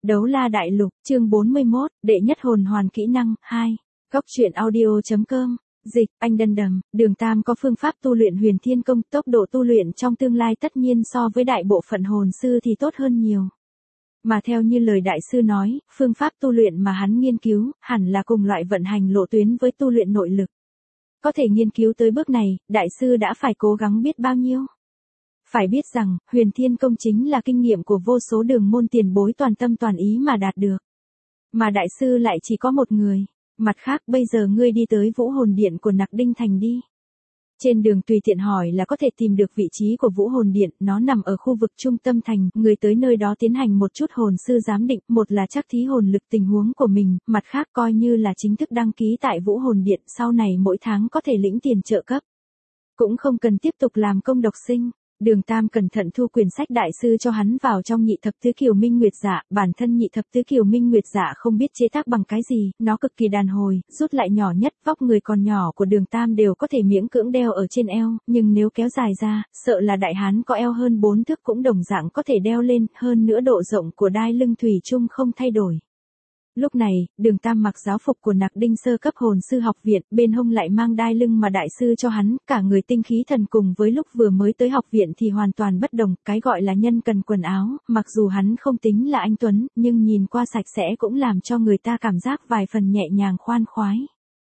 Đấu la đại lục, chương 41, đệ nhất hồn hoàn kỹ năng, 2. Góc truyện audio.com. Dịch, anh đần đầm, Đường Tam có phương pháp tu luyện huyền thiên công, tốc độ tu luyện trong tương lai tất nhiên so với đại bộ phận hồn sư thì tốt hơn nhiều. Mà theo như lời đại sư nói, phương pháp tu luyện mà hắn nghiên cứu, hẳn là cùng loại vận hành lộ tuyến với tu luyện nội lực. Có thể nghiên cứu tới bước này, đại sư đã phải cố gắng biết bao nhiêu. Phải biết rằng, huyền thiên công chính là kinh nghiệm của vô số đường môn tiền bối toàn tâm toàn ý mà đạt được. Mà đại sư lại chỉ có một người. Mặt khác bây giờ ngươi đi tới Vũ Hồn Điện của Nặc Đinh Thành đi. Trên đường tùy tiện hỏi là có thể tìm được vị trí của Vũ Hồn Điện, nó nằm ở khu vực trung tâm thành, người tới nơi đó tiến hành một chút hồn sư giám định, một là chắc thí hồn lực tình huống của mình, mặt khác coi như là chính thức đăng ký tại Vũ Hồn Điện, sau này mỗi tháng có thể lĩnh tiền trợ cấp. Cũng không cần tiếp tục làm công độc sinh. Đường Tam cẩn thận thu quyển sách đại sư cho hắn vào trong nhị thập tứ kiều minh nguyệt dạ, bản thân nhị thập tứ kiều minh nguyệt dạ không biết chế tác bằng cái gì, nó cực kỳ đàn hồi, rút lại nhỏ nhất, vóc người còn nhỏ của Đường Tam đều có thể miễn cưỡng đeo ở trên eo, nhưng nếu kéo dài ra, sợ là đại hán có eo hơn 4 thước cũng đồng dạng có thể đeo lên, hơn nữa độ rộng của đai lưng thủy chung không thay đổi. Lúc này, Đường Tam mặc giáo phục của Nặc Đinh sơ cấp hồn sư học viện, bên hông lại mang đai lưng mà đại sư cho hắn, cả người tinh khí thần cùng với lúc vừa mới tới học viện thì hoàn toàn bất đồng, cái gọi là nhân cần quần áo, mặc dù hắn không tính là anh tuấn, nhưng nhìn qua sạch sẽ cũng làm cho người ta cảm giác vài phần nhẹ nhàng khoan khoái.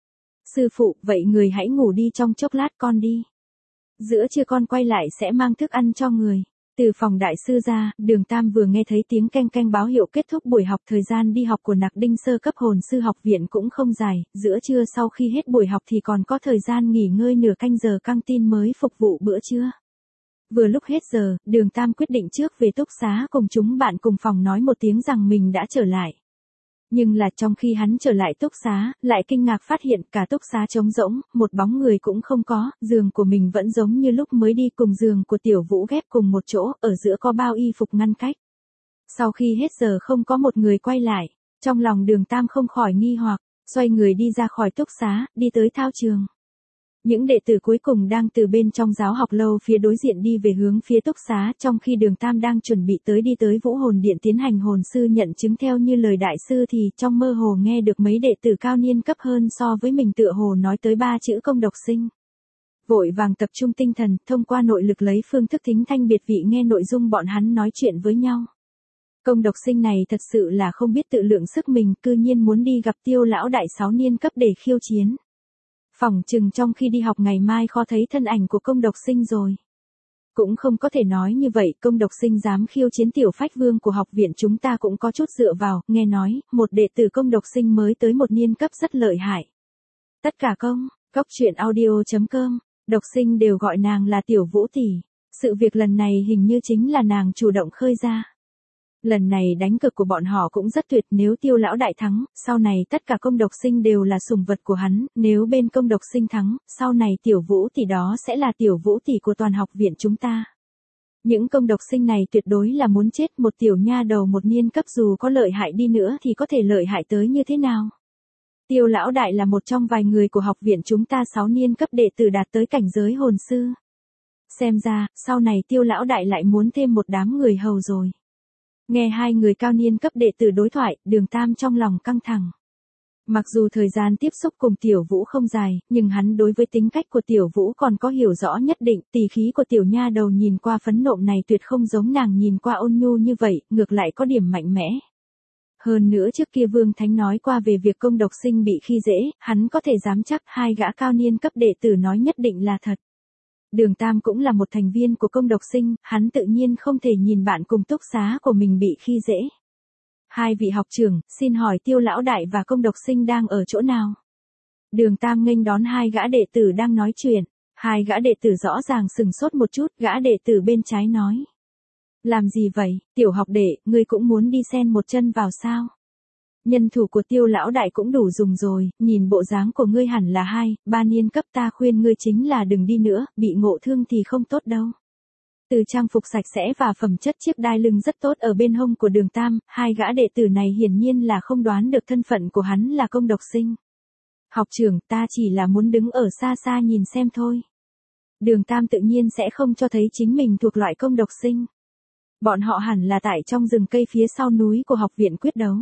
Sư phụ, vậy người hãy ngủ đi trong chốc lát con đi. Giữa trưa con quay lại sẽ mang thức ăn cho người. Từ phòng đại sư ra, Đường Tam vừa nghe thấy tiếng keng keng báo hiệu kết thúc buổi học. Thời gian đi học của Nặc Đinh sơ cấp hồn sư học viện cũng không dài, giữa trưa sau khi hết buổi học thì còn có thời gian nghỉ ngơi nửa canh giờ căng tin mới phục vụ bữa trưa. Vừa lúc hết giờ, Đường Tam quyết định trước về túc xá cùng chúng bạn cùng phòng nói một tiếng rằng mình đã trở lại. Nhưng là trong khi hắn trở lại túc xá, lại kinh ngạc phát hiện cả túc xá trống rỗng, một bóng người cũng không có, giường của mình vẫn giống như lúc mới đi, cùng giường của Tiểu Vũ ghép cùng một chỗ, ở giữa có bao y phục ngăn cách. Sau khi hết giờ không có một người quay lại, trong lòng Đường Tam không khỏi nghi hoặc, xoay người đi ra khỏi túc xá, đi tới thao trường. Những đệ tử cuối cùng đang từ bên trong giáo học lâu phía đối diện đi về hướng phía túc xá, trong khi Đường Tam đang chuẩn bị đi tới Vũ Hồn Điện tiến hành hồn sư nhận chứng theo như lời đại sư thì trong mơ hồ nghe được mấy đệ tử cao niên cấp hơn so với mình tựa hồ nói tới 3 chữ công độc sinh. Vội vàng tập trung tinh thần, thông qua nội lực lấy phương thức thính thanh biệt vị nghe nội dung bọn hắn nói chuyện với nhau. Công độc sinh này thật sự là không biết tự lượng sức mình, cư nhiên muốn đi gặp Tiêu lão đại 6 niên cấp để khiêu chiến. Phỏng chừng trong khi đi học ngày mai khó thấy thân ảnh của công độc sinh rồi. Cũng không có thể nói như vậy, công độc sinh dám khiêu chiến tiểu phách vương của học viện chúng ta cũng có chút dựa vào, nghe nói, một đệ tử công độc sinh mới tới một niên cấp rất lợi hại. Tất cả góc truyện audio.com, độc sinh đều gọi nàng là Tiểu Vũ tỷ. Sự việc lần này hình như chính là nàng chủ động khơi ra. Lần này đánh cược của bọn họ cũng rất tuyệt, nếu Tiêu lão đại thắng, sau này tất cả công độc sinh đều là sủng vật của hắn, nếu bên công độc sinh thắng, sau này Tiểu Vũ tỷ đó sẽ là Tiểu Vũ tỷ của toàn học viện chúng ta. Những công độc sinh này tuyệt đối là muốn chết, một tiểu nha đầu một niên cấp dù có lợi hại đi nữa thì có thể lợi hại tới như thế nào. Tiêu lão đại là một trong vài người của học viện chúng ta 6 niên cấp đệ tử đạt tới cảnh giới hồn sư. Xem ra, sau này Tiêu lão đại lại muốn thêm một đám người hầu rồi. Nghe hai người cao niên cấp đệ tử đối thoại, Đường Tam trong lòng căng thẳng. Mặc dù thời gian tiếp xúc cùng Tiểu Vũ không dài, nhưng hắn đối với tính cách của Tiểu Vũ còn có hiểu rõ nhất định, tỳ khí của tiểu nha đầu nhìn qua phấn nộm này tuyệt không giống nàng nhìn qua ôn nhu như vậy, ngược lại có điểm mạnh mẽ. Hơn nữa trước kia Vương Thánh nói qua về việc công độc sinh bị khi dễ, hắn có thể dám chắc hai gã cao niên cấp đệ tử nói nhất định là thật. Đường Tam cũng là một thành viên của công độc sinh, hắn tự nhiên không thể nhìn bạn cùng túc xá của mình bị khi dễ. Hai vị học trưởng, xin hỏi Tiêu lão đại và công độc sinh đang ở chỗ nào? Đường Tam nghênh đón hai gã đệ tử đang nói chuyện. Hai gã đệ tử rõ ràng sừng sốt một chút, gã đệ tử bên trái nói. Làm gì vậy, tiểu học đệ, ngươi cũng muốn đi xen một chân vào sao? Nhân thủ của Tiêu lão đại cũng đủ dùng rồi, nhìn bộ dáng của ngươi hẳn là 2, 3 niên cấp, ta khuyên ngươi chính là đừng đi nữa, bị ngộ thương thì không tốt đâu. Từ trang phục sạch sẽ và phẩm chất chiếc đai lưng rất tốt ở bên hông của Đường Tam, hai gã đệ tử này hiển nhiên là không đoán được thân phận của hắn là công độc sinh. Học trưởng, ta chỉ là muốn đứng ở xa xa nhìn xem thôi. Đường Tam tự nhiên sẽ không cho thấy chính mình thuộc loại công độc sinh. Bọn họ hẳn là tại trong rừng cây phía sau núi của học viện quyết đấu.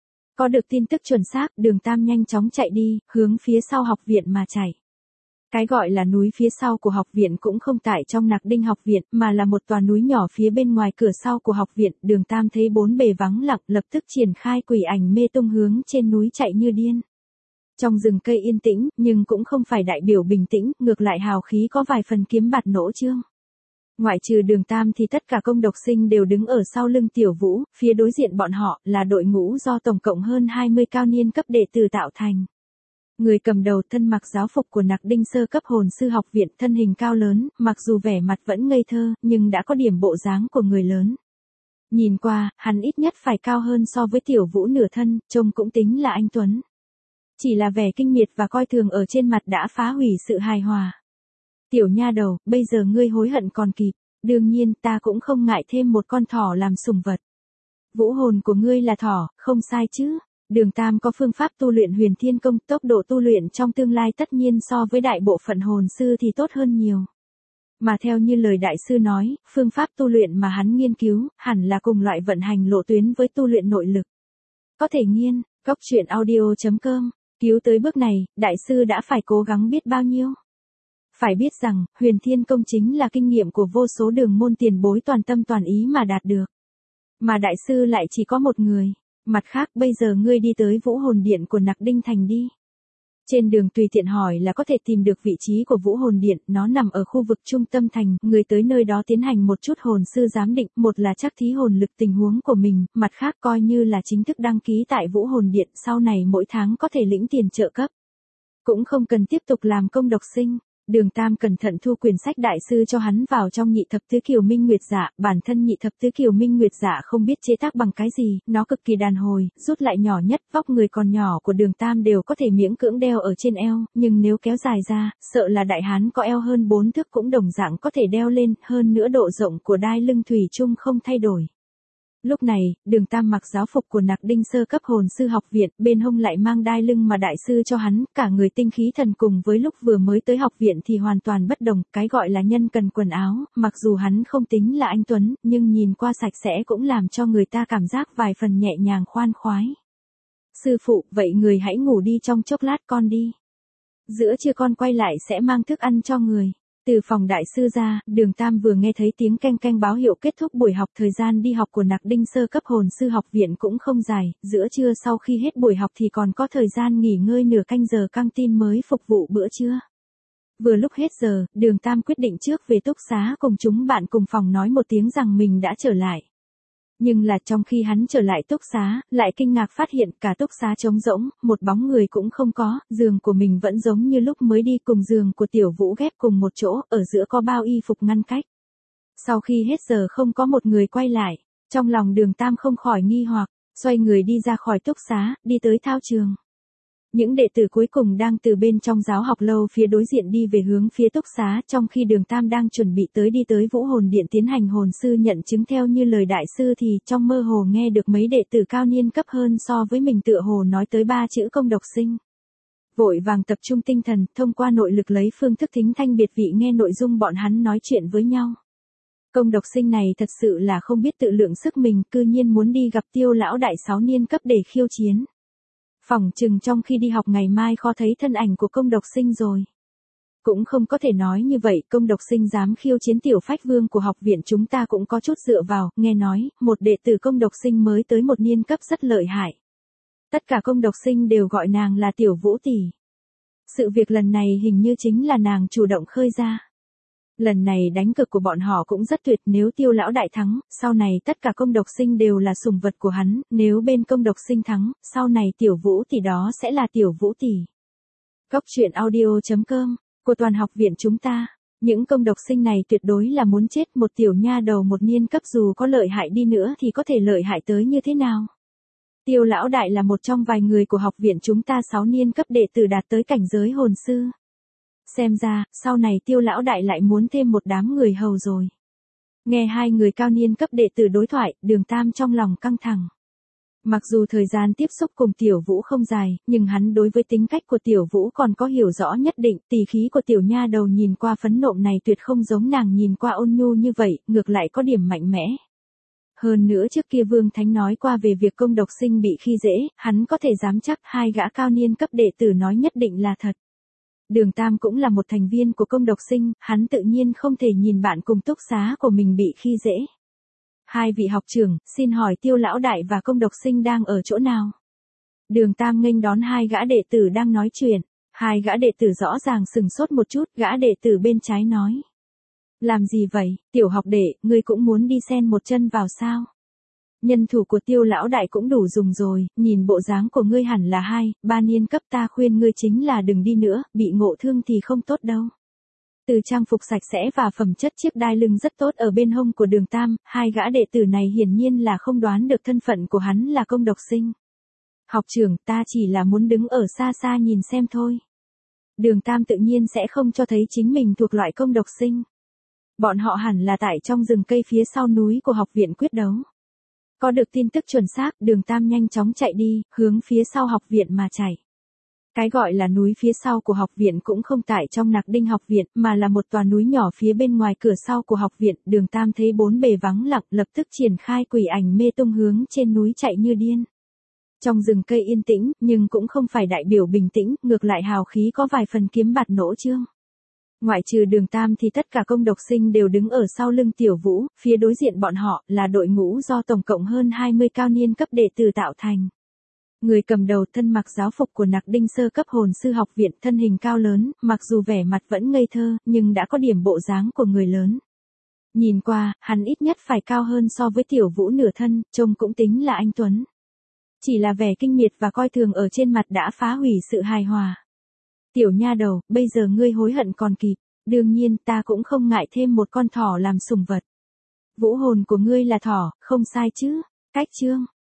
Có được tin tức chuẩn xác, Đường Tam nhanh chóng chạy đi, hướng phía sau học viện mà chạy. Cái gọi là núi phía sau của học viện cũng không tại trong Nạc Đinh học viện, mà là một tòa núi nhỏ phía bên ngoài cửa sau của học viện. Đường Tam thấy bốn bề vắng lặng, lập tức triển khai quỷ ảnh mê tung hướng trên núi chạy như điên. Trong rừng cây yên tĩnh, nhưng cũng không phải đại biểu bình tĩnh, ngược lại hào khí có vài phần kiếm bạt nỗ trương. Ngoại trừ Đường Tam thì tất cả công độc sinh đều đứng ở sau lưng Tiểu Vũ, phía đối diện bọn họ là đội ngũ do tổng cộng hơn 20 cao niên cấp đệ tử tạo thành. Người cầm đầu thân mặc giáo phục của Nạc Đinh sơ cấp hồn sư học viện, thân hình cao lớn, mặc dù vẻ mặt vẫn ngây thơ, nhưng đã có điểm bộ dáng của người lớn. Nhìn qua, hắn ít nhất phải cao hơn so với Tiểu Vũ nửa thân, trông cũng tính là anh tuấn. Chỉ là vẻ kinh miệt và coi thường ở trên mặt đã phá hủy sự hài hòa. Tiểu nha đầu, bây giờ ngươi hối hận còn kịp, đương nhiên ta cũng không ngại thêm một con thỏ làm sủng vật. Vũ hồn của ngươi là thỏ, không sai chứ. Đường Tam có phương pháp tu luyện huyền thiên công, tốc độ tu luyện trong tương lai tất nhiên so với đại bộ phận hồn sư thì tốt hơn nhiều. Mà theo như lời đại sư nói, phương pháp tu luyện mà hắn nghiên cứu, hẳn là cùng loại vận hành lộ tuyến với tu luyện nội lực. Có thể nghiên, Cóc Truyện Audio.com, cứu tới bước này, đại sư đã phải cố gắng biết bao nhiêu. Phải biết rằng, huyền thiên công chính là kinh nghiệm của vô số đường môn tiền bối toàn tâm toàn ý mà đạt được. Mà đại sư lại chỉ có một người. Mặt khác, bây giờ ngươi đi tới Vũ Hồn Điện của Nạc Đinh Thành đi. Trên đường tùy tiện hỏi là có thể tìm được vị trí của Vũ Hồn Điện, nó nằm ở khu vực trung tâm thành, người tới nơi đó tiến hành một chút hồn sư giám định, một là chắc thí hồn lực tình huống của mình, mặt khác coi như là chính thức đăng ký tại Vũ Hồn Điện, sau này mỗi tháng có thể lĩnh tiền trợ cấp. Cũng không cần tiếp tục làm công độc sinh. Đường Tam cẩn thận thu quyển sách đại sư cho hắn vào trong nhị thập tứ kiều minh nguyệt dạ, bản thân nhị thập tứ kiều minh nguyệt dạ không biết chế tác bằng cái gì, nó cực kỳ đàn hồi, rút lại nhỏ nhất, vóc người còn nhỏ của Đường Tam đều có thể miễn cưỡng đeo ở trên eo, nhưng nếu kéo dài ra, sợ là đại hán có eo hơn 4 thước cũng đồng dạng có thể đeo lên, hơn nữa độ rộng của đai lưng thủy chung không thay đổi. Lúc này, Đường Tam mặc giáo phục của Nạc Đinh sơ cấp hồn sư học viện, bên hông lại mang đai lưng mà đại sư cho hắn, cả người tinh khí thần cùng với lúc vừa mới tới học viện thì hoàn toàn bất đồng, cái gọi là nhân cần quần áo, mặc dù hắn không tính là anh tuấn, nhưng nhìn qua sạch sẽ cũng làm cho người ta cảm giác vài phần nhẹ nhàng khoan khoái. Sư phụ, vậy người hãy ngủ đi trong chốc lát con đi. Giữa trưa con quay lại sẽ mang thức ăn cho người. Từ phòng đại sư ra, Đường Tam vừa nghe thấy tiếng keng keng báo hiệu kết thúc buổi học. Thời gian đi học của Nạc Đinh sơ cấp hồn sư học viện cũng không dài, giữa trưa sau khi hết buổi học thì còn có thời gian nghỉ ngơi nửa canh giờ căng tin mới phục vụ bữa trưa. Vừa lúc hết giờ, Đường Tam quyết định trước về túc xá cùng chúng bạn cùng phòng nói một tiếng rằng mình đã trở lại. Nhưng là trong khi hắn trở lại túc xá, lại kinh ngạc phát hiện cả túc xá trống rỗng, một bóng người cũng không có, giường của mình vẫn giống như lúc mới đi, cùng giường của Tiểu Vũ ghép cùng một chỗ, ở giữa có bao y phục ngăn cách. Sau khi hết giờ không có một người quay lại, trong lòng Đường Tam không khỏi nghi hoặc, xoay người đi ra khỏi túc xá, đi tới thao trường. Những đệ tử cuối cùng đang từ bên trong giáo học lâu phía đối diện đi về hướng phía túc xá, trong khi Đường Tam đang chuẩn bị đi tới Vũ Hồn Điện tiến hành hồn sư nhận chứng theo như lời đại sư thì trong mơ hồ nghe được mấy đệ tử cao niên cấp hơn so với mình tựa hồ nói tới 3 chữ công độc sinh. Vội vàng tập trung tinh thần, thông qua nội lực lấy phương thức thính thanh biệt vị nghe nội dung bọn hắn nói chuyện với nhau. Công độc sinh này thật sự là không biết tự lượng sức mình, cư nhiên muốn đi gặp Tiêu lão đại 6 niên cấp để khiêu chiến. Phỏng chừng trong khi đi học ngày mai khó thấy thân ảnh của công độc sinh rồi. Cũng không có thể nói như vậy, công độc sinh dám khiêu chiến tiểu phách vương của học viện chúng ta cũng có chút dựa vào, nghe nói, một đệ tử công độc sinh mới tới 1 niên cấp rất lợi hại. Tất cả công độc sinh đều gọi nàng là Tiểu Vũ tỷ. Sự việc lần này hình như chính là nàng chủ động khơi ra. Lần này đánh cược của bọn họ cũng rất tuyệt, nếu Tiêu lão đại thắng, sau này tất cả công độc sinh đều là sủng vật của hắn, nếu bên công độc sinh thắng, sau này Tiểu Vũ tỷ đó sẽ là Tiểu Vũ tỷ. Cóc Truyện Audio.com, của toàn học viện chúng ta, những công độc sinh này tuyệt đối là muốn chết, một tiểu nha đầu 1 niên cấp dù có lợi hại đi nữa thì có thể lợi hại tới như thế nào. Tiêu lão đại là một trong vài người của học viện chúng ta 6 niên cấp đệ tử đạt tới cảnh giới hồn sư. Xem ra, sau này Tiêu lão đại lại muốn thêm một đám người hầu rồi. Nghe hai người cao niên cấp đệ tử đối thoại, Đường Tam trong lòng căng thẳng. Mặc dù thời gian tiếp xúc cùng Tiểu Vũ không dài, nhưng hắn đối với tính cách của Tiểu Vũ còn có hiểu rõ nhất định, tỳ khí của tiểu nha đầu nhìn qua phấn nộ này tuyệt không giống nàng nhìn qua ôn nhu như vậy, ngược lại có điểm mạnh mẽ. Hơn nữa trước kia Vương Thánh nói qua về việc công độc sinh bị khi dễ, hắn có thể dám chắc hai gã cao niên cấp đệ tử nói nhất định là thật. Đường Tam cũng là một thành viên của công độc sinh, hắn tự nhiên không thể nhìn bạn cùng túc xá của mình bị khi dễ. Hai vị học trưởng, xin hỏi Tiêu lão đại và công độc sinh đang ở chỗ nào? Đường Tam nghênh đón hai gã đệ tử đang nói chuyện. Hai gã đệ tử rõ ràng sừng sốt một chút, gã đệ tử bên trái nói. Làm gì vậy, tiểu học đệ, ngươi cũng muốn đi xen một chân vào sao? Nhân thủ của Tiêu lão đại cũng đủ dùng rồi, nhìn bộ dáng của ngươi hẳn là 2, 3 niên cấp, ta khuyên ngươi chính là đừng đi nữa, bị ngộ thương thì không tốt đâu. Từ trang phục sạch sẽ và phẩm chất chiếc đai lưng rất tốt ở bên hông của Đường Tam, hai gã đệ tử này hiển nhiên là không đoán được thân phận của hắn là công độc sinh. Học trưởng, ta chỉ là muốn đứng ở xa xa nhìn xem thôi. Đường Tam tự nhiên sẽ không cho thấy chính mình thuộc loại công độc sinh. Bọn họ hẳn là tại trong rừng cây phía sau núi của học viện quyết đấu. Có được tin tức chuẩn xác, Đường Tam nhanh chóng chạy đi, hướng phía sau học viện mà chạy. Cái gọi là núi phía sau của học viện cũng không tại trong Nạc Đinh học viện, mà là một tòa núi nhỏ phía bên ngoài cửa sau của học viện. Đường Tam thấy bốn bề vắng lặng, lập tức triển khai quỷ ảnh mê tung hướng trên núi chạy như điên. Trong rừng cây yên tĩnh, nhưng cũng không phải đại biểu bình tĩnh, ngược lại hào khí có vài phần kiếm bạt nỗ trương. Ngoại trừ Đường Tam thì tất cả công độc sinh đều đứng ở sau lưng Tiểu Vũ, phía đối diện bọn họ là đội ngũ do tổng cộng hơn 20 cao niên cấp đệ tử tạo thành. Người cầm đầu thân mặc giáo phục của Nạc Đinh sơ cấp hồn sư học viện, thân hình cao lớn, mặc dù vẻ mặt vẫn ngây thơ, nhưng đã có điểm bộ dáng của người lớn. Nhìn qua, hắn ít nhất phải cao hơn so với Tiểu Vũ nửa thân, trông cũng tính là anh tuấn. Chỉ là vẻ kinh miệt và coi thường ở trên mặt đã phá hủy sự hài hòa. Tiểu nha đầu, bây giờ ngươi hối hận còn kịp, đương nhiên ta cũng không ngại thêm một con thỏ làm sủng vật. Vũ hồn của ngươi là thỏ, không sai chứ, cách chương.